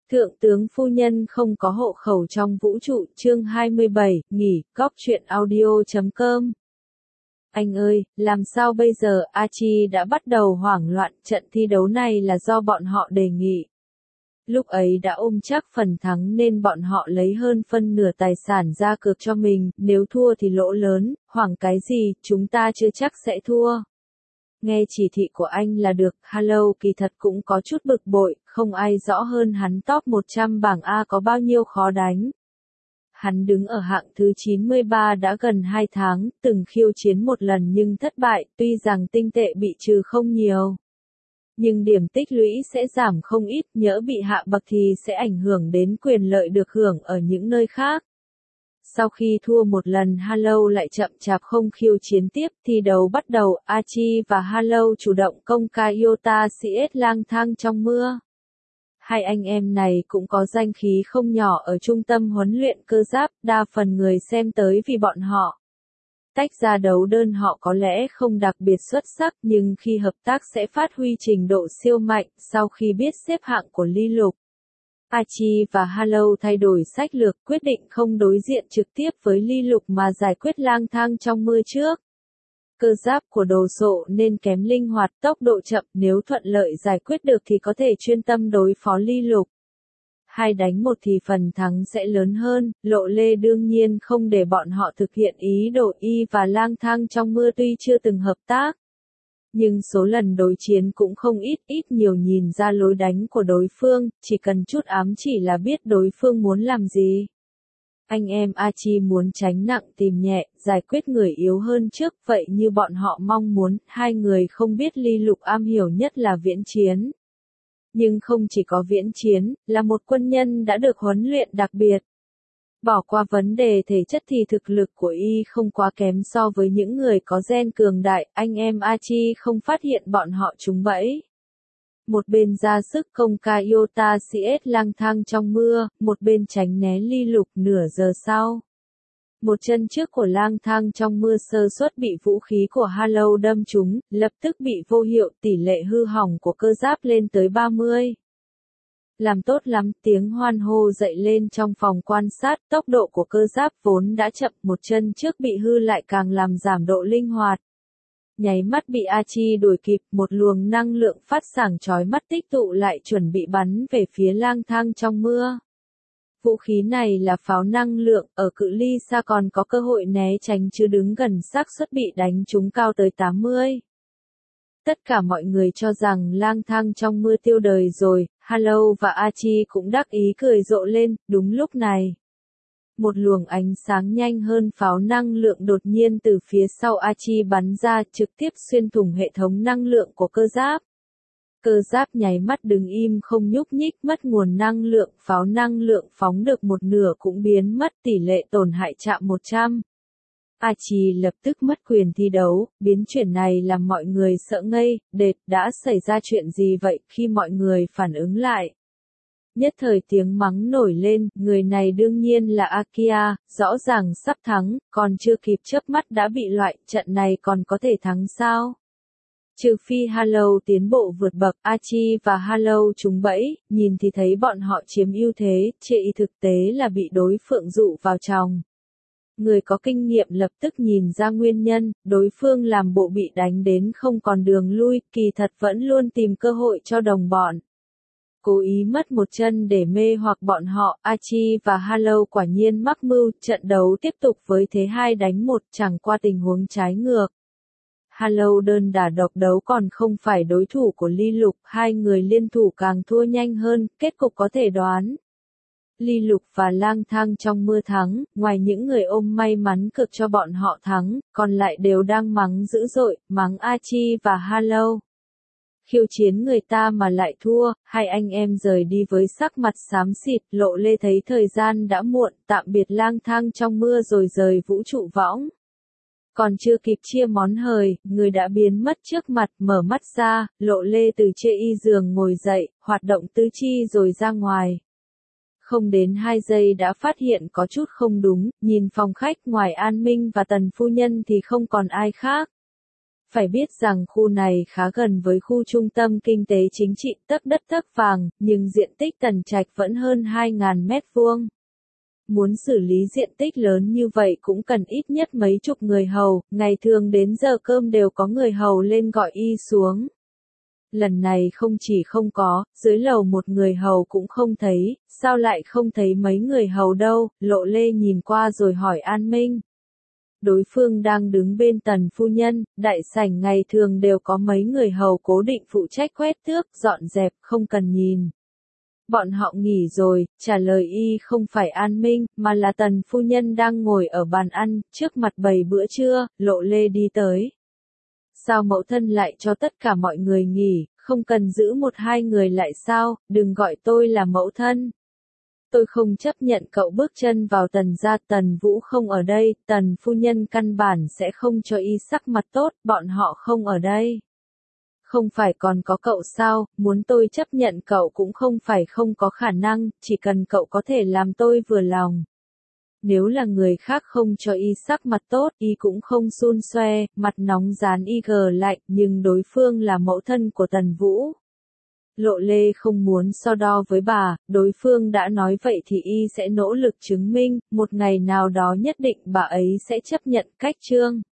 Thượng tướng phu nhân không có hộ khẩu trong vũ trụ, chương 27, nghỉ, góc truyện audio.com. Anh ơi, làm sao bây giờ, Archie đã bắt đầu hoảng loạn, trận thi đấu này là do bọn họ đề nghị. Lúc ấy đã ôm chắc phần thắng nên bọn họ lấy hơn phân nửa tài sản ra cược cho mình, nếu thua thì lỗ lớn, hoảng cái gì, chúng ta chưa chắc sẽ thua. Nghe chỉ thị của anh là được, Hello kỳ thật cũng có chút bực bội, không ai rõ hơn hắn top 100 bảng A có bao nhiêu khó đánh. Hắn đứng ở hạng thứ 93 đã gần 2 tháng, từng khiêu chiến một lần nhưng thất bại, tuy rằng tinh tệ bị trừ không nhiều. Nhưng điểm tích lũy sẽ giảm không ít, nhỡ bị hạ bậc thì sẽ ảnh hưởng đến quyền lợi được hưởng ở những nơi khác. Sau khi thua một lần Hello lại chậm chạp không khiêu chiến tiếp, thi đấu bắt đầu, Archie và Hello chủ động công khai Iota CS lang thang trong mưa. Hai anh em này cũng có danh khí không nhỏ ở trung tâm huấn luyện cơ giáp, đa phần người xem tới vì bọn họ. Tách ra đấu đơn họ có lẽ không đặc biệt xuất sắc nhưng khi hợp tác sẽ phát huy trình độ siêu mạnh, sau khi biết xếp hạng của Ly Lục. Archie và Hello thay đổi sách lược, quyết định không đối diện trực tiếp với Ly Lục mà giải quyết lang thang trong mưa trước. Cơ giáp của đồ sộ nên kém linh hoạt, tốc độ chậm, nếu thuận lợi giải quyết được thì có thể chuyên tâm đối phó Ly Lục. 2 đánh 1 thì phần thắng sẽ lớn hơn, Lộ Lê đương nhiên không để bọn họ thực hiện ý đồ y và lang thang trong mưa tuy chưa từng hợp tác. Nhưng số lần đối chiến cũng không ít nhiều nhìn ra lối đánh của đối phương, chỉ cần chút ám chỉ là biết đối phương muốn làm gì. Anh em Archie muốn tránh nặng tìm nhẹ, giải quyết người yếu hơn trước, vậy như bọn họ mong muốn, hai người không biết Ly Lục am hiểu nhất là viễn chiến. Nhưng không chỉ có viễn chiến, là một quân nhân đã được huấn luyện đặc biệt. Bỏ qua vấn đề thể chất thì thực lực của y không quá kém so với những người có gen cường đại, anh em Archie không phát hiện bọn họ trúng bẫy. Một bên ra sức công khai Iota CS lang thang trong mưa, một bên tránh né Ly Lục. Nửa giờ sau. Một chân trước của lang thang trong mưa sơ suất bị vũ khí của Hello đâm trúng, lập tức bị vô hiệu, tỷ lệ hư hỏng của cơ giáp lên tới 30. Làm tốt lắm, tiếng hoan hô dậy lên trong phòng quan sát, tốc độ của cơ giáp vốn đã chậm, một chân trước bị hư lại càng làm giảm độ linh hoạt. Nháy mắt bị Archie đuổi kịp, một luồng năng lượng phát sáng chói mắt tích tụ lại chuẩn bị bắn về phía lang thang trong mưa. Vũ khí này là pháo năng lượng, ở cự ly xa còn có cơ hội né tránh chứ đứng gần xác suất bị đánh trúng cao tới 80. Tất cả mọi người cho rằng lang thang trong mưa tiêu đời rồi, Hello và Archie cũng đắc ý cười rộ lên, đúng lúc này. Một luồng ánh sáng nhanh hơn pháo năng lượng đột nhiên từ phía sau Archie bắn ra, trực tiếp xuyên thủng hệ thống năng lượng của cơ giáp. Cơ giáp nháy mắt đứng im không nhúc nhích, mất nguồn năng lượng, pháo năng lượng phóng được một nửa cũng biến mất, tỷ lệ tổn hại chạm 100. Archie lập tức mất quyền thi đấu, biến chuyển này làm mọi người sợ ngây, đã xảy ra chuyện gì vậy, khi mọi người phản ứng lại. Nhất thời tiếng mắng nổi lên, người này đương nhiên là Akia, rõ ràng sắp thắng, còn chưa kịp chớp mắt đã bị loại, trận này còn có thể thắng sao? Trừ phi Hello tiến bộ vượt bậc, Archie và Hello trúng bẫy, nhìn thì thấy bọn họ chiếm ưu thế, chệ thực tế là bị đối phương dụ vào chòng. Người có kinh nghiệm lập tức nhìn ra nguyên nhân, đối phương làm bộ bị đánh đến không còn đường lui, kỳ thật vẫn luôn tìm cơ hội cho đồng bọn. Cố ý mất một chân để mê hoặc bọn họ, Archie và Hello quả nhiên mắc mưu, trận đấu tiếp tục với thế 2 đánh 1, chẳng qua tình huống trái ngược. Hello đơn đả độc đấu còn không phải đối thủ của Ly Lục, hai người liên thủ càng thua nhanh hơn, kết cục có thể đoán. Ly Lục và lang thang trong mưa thắng, ngoài những người ôm may mắn cực cho bọn họ thắng, còn lại đều đang mắng dữ dội, mắng Archie và Hello. Khiêu chiến người ta mà lại thua, hai anh em rời đi với sắc mặt xám xịt, Lộ Lê thấy thời gian đã muộn, tạm biệt lang thang trong mưa rồi rời vũ trụ võng. Còn chưa kịp chia món hời, người đã biến mất trước mặt, mở mắt ra, Lộ Lê từ trên y giường ngồi dậy, hoạt động tứ chi rồi ra ngoài. Không đến 2 giây đã phát hiện có chút không đúng, nhìn phòng khách ngoài An Minh và Tần phu nhân thì không còn ai khác. Phải biết rằng khu này khá gần với khu trung tâm kinh tế chính trị tấc đất tấc vàng, nhưng diện tích Tần Trạch vẫn hơn 2.000 mét vuông. Muốn xử lý diện tích lớn như vậy cũng cần ít nhất mấy chục người hầu, ngày thường đến giờ cơm đều có người hầu lên gọi y xuống. Lần này không chỉ không có, dưới lầu một người hầu cũng không thấy, sao lại không thấy mấy người hầu đâu, Lộ Lê nhìn qua rồi hỏi An Minh. Đối phương đang đứng bên Tần phu nhân, đại sảnh ngày thường đều có mấy người hầu cố định phụ trách quét tước, dọn dẹp, không cần nhìn. Bọn họ nghỉ rồi, trả lời y không phải An Minh, mà là Tần phu nhân đang ngồi ở bàn ăn, trước mặt bày bữa trưa, Lộ Lê đi tới. Sao mẫu thân lại cho tất cả mọi người nghỉ, không cần giữ một hai người lại sao, đừng gọi tôi là mẫu thân. Tôi không chấp nhận cậu bước chân vào Tần gia, Tần Vũ không ở đây, Tần phu nhân căn bản sẽ không cho y sắc mặt tốt, bọn họ không ở đây. Không phải còn có cậu sao, muốn tôi chấp nhận cậu cũng không phải không có khả năng, chỉ cần cậu có thể làm tôi vừa lòng. Nếu là người khác không cho y sắc mặt tốt, y cũng không xun xoe, mặt nóng dán y gờ lạnh, nhưng đối phương là mẫu thân của Tần Vũ. Lộ Lê không muốn so đo với bà, đối phương đã nói vậy thì y sẽ nỗ lực chứng minh, một ngày nào đó nhất định bà ấy sẽ chấp nhận cách trương.